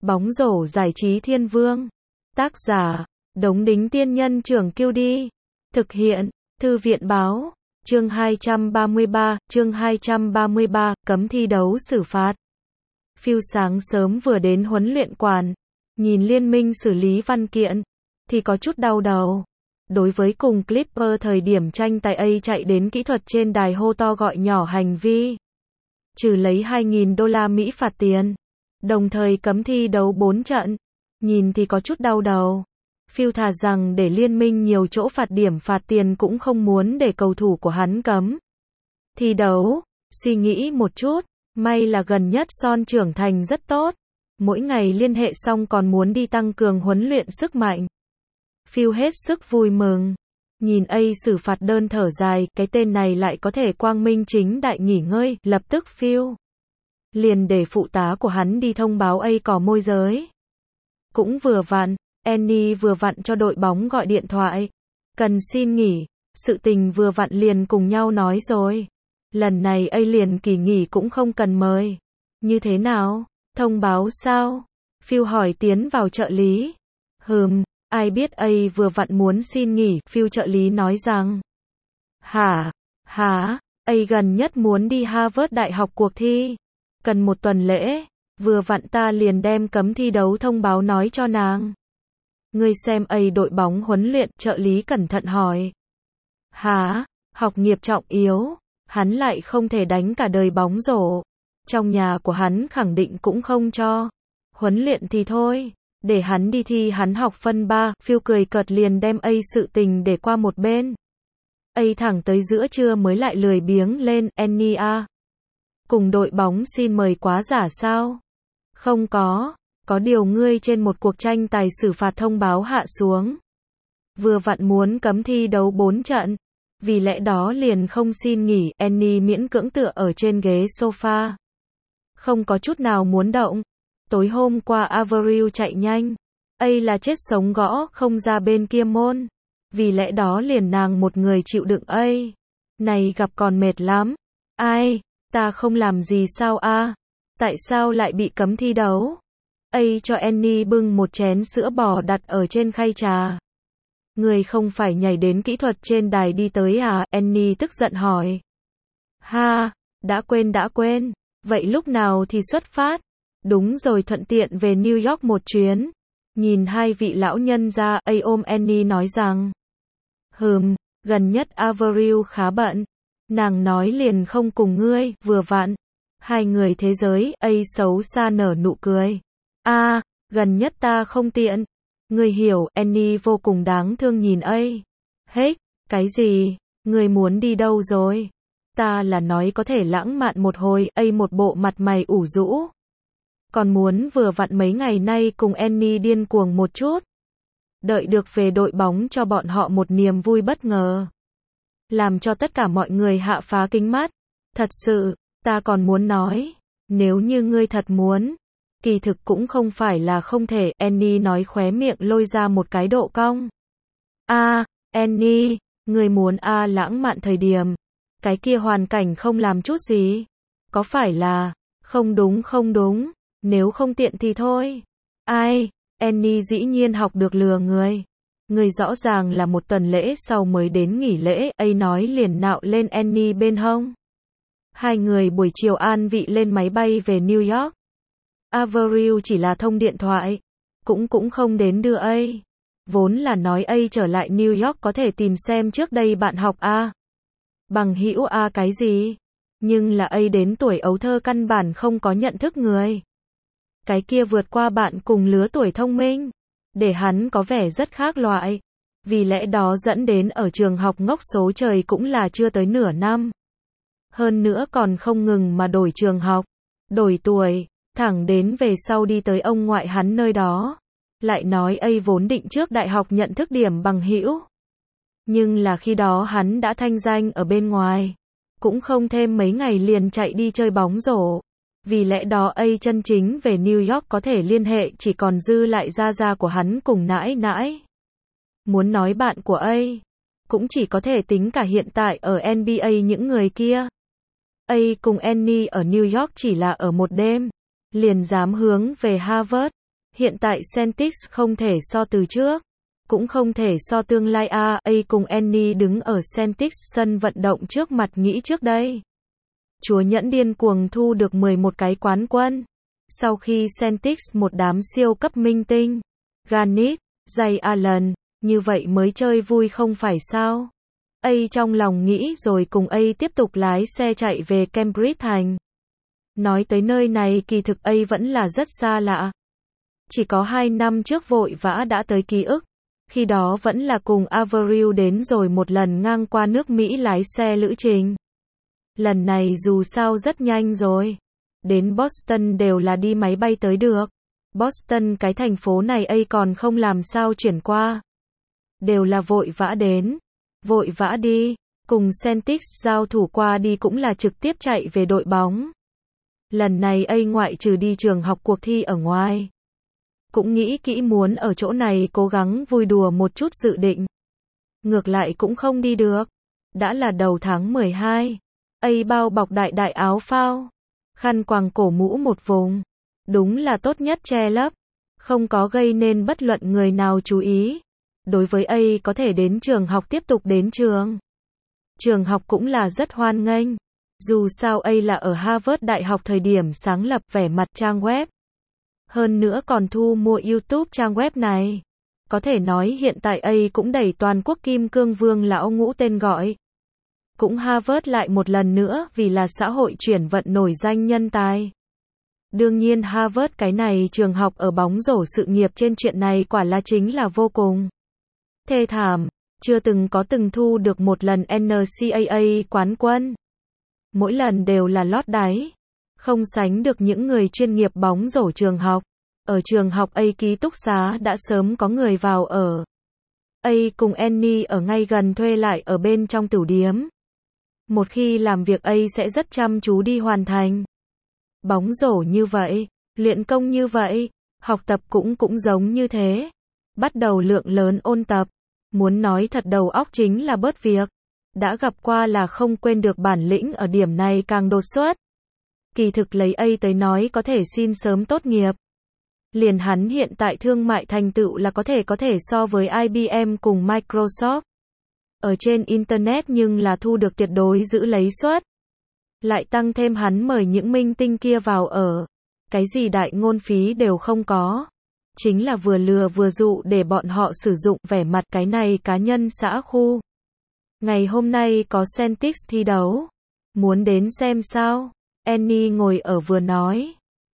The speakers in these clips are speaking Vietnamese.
Bóng rổ giải trí thiên vương. Tác giả, Đống Đính Tiên Nhân Trưởng Kiêu Đi. Thực hiện, Thư viện Báo. Chương 233, cấm thi đấu xử phạt. Phil sáng sớm vừa đến huấn luyện quán, nhìn liên minh xử lý văn kiện, thì có chút đau đầu. Đối với cùng Clipper thời điểm tranh tài A chạy đến kỹ thuật trên đài hô to gọi nhỏ hành vi. Trừ lấy 2.000 đô la Mỹ phạt tiền. Đồng thời cấm thi đấu 4 trận. Nhìn thì có chút đau đầu. Phil thà rằng để liên minh nhiều chỗ phạt điểm phạt tiền cũng không muốn để cầu thủ của hắn cấm thi đấu. Suy nghĩ một chút, may là gần nhất Son trưởng thành rất tốt. Mỗi ngày liên hệ xong còn muốn đi tăng cường huấn luyện sức mạnh. Phil hết sức vui mừng. Nhìn A xử phạt đơn thở dài, cái tên này lại có thể quang minh chính đại nghỉ ngơi. Lập tức Phil liền để phụ tá của hắn đi thông báo A có môi giới. Cũng vừa vặn, Annie vừa vặn cho đội bóng gọi điện thoại. Cần xin nghỉ, sự tình vừa vặn liền cùng nhau nói rồi. Lần này A liền kỳ nghỉ cũng không cần mời. Như thế nào? Thông báo sao? Phil hỏi tiến vào trợ lý. Ai biết A vừa vặn muốn xin nghỉ, Phil trợ lý nói rằng. Hả? A gần nhất muốn đi Harvard Đại học cuộc thi. Cần 1 tuần lễ. Vừa vặn ta liền đem cấm thi đấu thông báo nói cho nàng. Ngươi xem A đội bóng huấn luyện, trợ lý cẩn thận hỏi. Hả? Học nghiệp trọng yếu. Hắn lại không thể đánh cả đời bóng rổ. Trong nhà của hắn khẳng định cũng không cho. Huấn luyện thì thôi. Để hắn đi thi hắn học phân 3, Phil cười cợt liền đem A sự tình để qua một bên. A thẳng tới giữa trưa mới lại lười biếng lên, Annie à. Cùng đội bóng xin mời quá giả sao? Không có điều ngươi trên một cuộc tranh tài xử phạt thông báo hạ xuống. Vừa vặn muốn cấm thi đấu 4 trận. Vì lẽ đó liền không xin nghỉ, Annie miễn cưỡng tựa ở trên ghế sofa. Không có chút nào muốn động. Tối hôm qua Avril chạy nhanh. A là chết sống gõ không ra bên kia môn. Vì lẽ đó liền nàng một người chịu đựng A. Này gặp còn mệt lắm. Ai? Ta không làm gì sao a? Tại sao lại bị cấm thi đấu? A cho Annie bưng một chén sữa bò đặt ở trên khay trà. Người không phải nhảy đến kỹ thuật trên đài đi tới à? Annie tức giận hỏi. Ha, đã quên. Vậy lúc nào thì xuất phát? Đúng rồi, thuận tiện về New York một chuyến. Nhìn hai vị lão nhân ra, A ôm Annie nói rằng. Gần nhất Avril khá bận. Nàng nói liền không cùng ngươi, vừa vặn. Hai người thế giới, A xấu xa nở nụ cười. Gần nhất ta không tiện. Ngươi hiểu, Annie vô cùng đáng thương nhìn A. Cái gì? Ngươi muốn đi đâu rồi? Ta là nói có thể lãng mạn một hồi, A một bộ mặt mày ủ rũ. Còn muốn vừa vặn mấy ngày nay cùng Annie điên cuồng một chút. Đợi được về đội bóng cho bọn họ một niềm vui bất ngờ. Làm cho tất cả mọi người hạ phá kính mắt. Thật sự, ta còn muốn nói. Nếu như ngươi thật muốn. Kỳ thực cũng không phải là không thể. Annie nói khóe miệng lôi ra một cái độ cong. Annie, ngươi muốn lãng mạn thời điểm. Cái kia hoàn cảnh không làm chút gì. Có phải là, không đúng. Nếu không tiện thì thôi. Annie dĩ nhiên học được lừa người. Người rõ ràng là 1 tuần lễ sau mới đến nghỉ lễ, A nói liền nạo lên Annie bên hông. Hai người buổi chiều an vị lên máy bay về New York. Avril chỉ là thông điện thoại. Cũng không đến đưa A. Vốn là nói A trở lại New York có thể tìm xem trước đây bạn học bằng hữu cái gì. Nhưng là A đến tuổi ấu thơ căn bản không có nhận thức người. Cái kia vượt qua bạn cùng lứa tuổi thông minh. Để hắn có vẻ rất khác loại. Vì lẽ đó dẫn đến ở trường học ngốc số trời cũng là chưa tới nửa năm. Hơn nữa còn không ngừng mà đổi trường học, đổi tuổi, thẳng đến về sau đi tới ông ngoại hắn nơi đó. Lại nói A vốn định trước đại học nhận thức điểm bằng hữu. Nhưng là khi đó hắn đã thanh danh ở bên ngoài. Cũng không thêm mấy ngày liền chạy đi chơi bóng rổ. Vì lẽ đó A chân chính về New York có thể liên hệ chỉ còn dư lại gia của hắn cùng nãi. Muốn nói bạn của A, cũng chỉ có thể tính cả hiện tại ở NBA những người kia. A cùng Annie ở New York chỉ là ở một đêm, liền dám hướng về Harvard. Hiện tại Celtics không thể so từ trước, cũng không thể so tương lai a. Cùng Annie đứng ở Celtics sân vận động trước mặt nghĩ trước đây. Chúa nhẫn điên cuồng thu được 11 cái quán quân. Sau khi Celtics một đám siêu cấp minh tinh, Garnett, Ray Allen, như vậy mới chơi vui không phải sao? Trong lòng nghĩ rồi cùng tiếp tục lái xe chạy về Cambridge thành. Nói tới nơi này kỳ thực vẫn là rất xa lạ. Chỉ có 2 năm trước vội vã đã tới ký ức. Khi đó vẫn là cùng Avril đến rồi một lần ngang qua nước Mỹ lái xe lữ trình. Lần này dù sao rất nhanh rồi. Đến Boston đều là đi máy bay tới được. Boston cái thành phố này còn không làm sao chuyển qua. Đều là vội vã đến. Vội vã đi. Cùng Celtics giao thủ qua đi cũng là trực tiếp chạy về đội bóng. Lần này ngoại trừ đi trường học cuộc thi ở ngoài. Cũng nghĩ kỹ muốn ở chỗ này cố gắng vui đùa một chút dự định. Ngược lại cũng không đi được. Đã là đầu tháng 12. Bao bọc đại áo phao. Khăn quàng cổ mũ một vùng. Đúng là tốt nhất che lấp. Không có gây nên bất luận người nào chú ý. Đối với có thể đến trường học tiếp tục đến trường. Trường học cũng là rất hoan nghênh. Dù sao là ở Harvard Đại học thời điểm sáng lập vẻ mặt trang web. Hơn nữa còn thu mua YouTube trang web này. Có thể nói hiện tại cũng đẩy toàn quốc kim cương vương lão ngũ tên gọi. Cũng Harvard lại một lần nữa vì là xã hội chuyển vận nổi danh nhân tài. Đương nhiên Harvard cái này trường học ở bóng rổ sự nghiệp trên chuyện này quả là chính là vô cùng thê thảm. Chưa từng thu được một lần NCAA quán quân. Mỗi lần đều là lót đáy. Không sánh được những người chuyên nghiệp bóng rổ trường học. Ở trường học ký túc xá đã sớm có người vào ở. Cùng Annie ở ngay gần thuê lại ở bên trong tửu điếm. Một khi làm việc sẽ rất chăm chú đi hoàn thành. Bóng rổ như vậy, luyện công như vậy, học tập cũng giống như thế. Bắt đầu lượng lớn ôn tập. Muốn nói thật đầu óc chính là bớt việc. Đã gặp qua là không quên được bản lĩnh ở điểm này càng đột xuất. Kỳ thực lấy tới nói có thể xin sớm tốt nghiệp. Liền hắn hiện tại thương mại thành tựu là có thể so với IBM cùng Microsoft. Ở trên Internet nhưng là thu được tuyệt đối giữ lấy suất. Lại tăng thêm hắn mời những minh tinh kia vào ở. Cái gì đại ngôn phí đều không có. Chính là vừa lừa vừa dụ để bọn họ sử dụng vẻ mặt cái này cá nhân xã khu. Ngày hôm nay có Celtics thi đấu. Muốn đến xem sao? Annie ngồi ở vừa nói.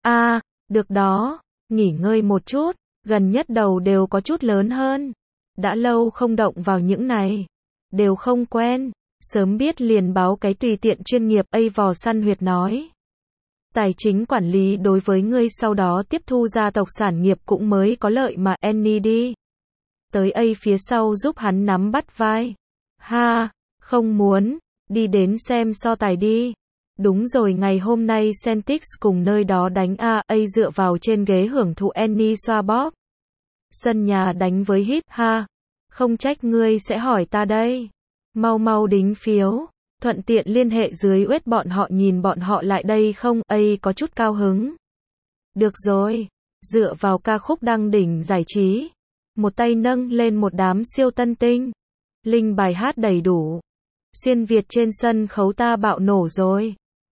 Được đó. Nghỉ ngơi một chút. Gần nhất đầu đều có chút lớn hơn. Đã lâu không động vào những này. Đều không quen. Sớm biết liền báo cái tùy tiện chuyên nghiệp. Vò săn huyệt nói. Tài chính quản lý đối với ngươi sau đó tiếp thu gia tộc sản nghiệp cũng mới có lợi mà. Annie đi tới phía sau giúp hắn nắm bắt vai. Không muốn. Đi đến xem so tài đi. Đúng rồi ngày hôm nay Celtics cùng nơi đó đánh dựa vào trên ghế hưởng thụ. Annie xoa bóp. Sân nhà đánh với Heat. Không trách ngươi sẽ hỏi ta đây. Mau đính phiếu. Thuận tiện liên hệ dưới web bọn họ nhìn bọn họ lại đây không? Có chút cao hứng. Được rồi. Dựa vào ca khúc đăng đỉnh giải trí. Một tay nâng lên một đám siêu tân tinh. Linh bài hát đầy đủ. Xuyên Việt trên sân khấu ta bạo nổ rồi.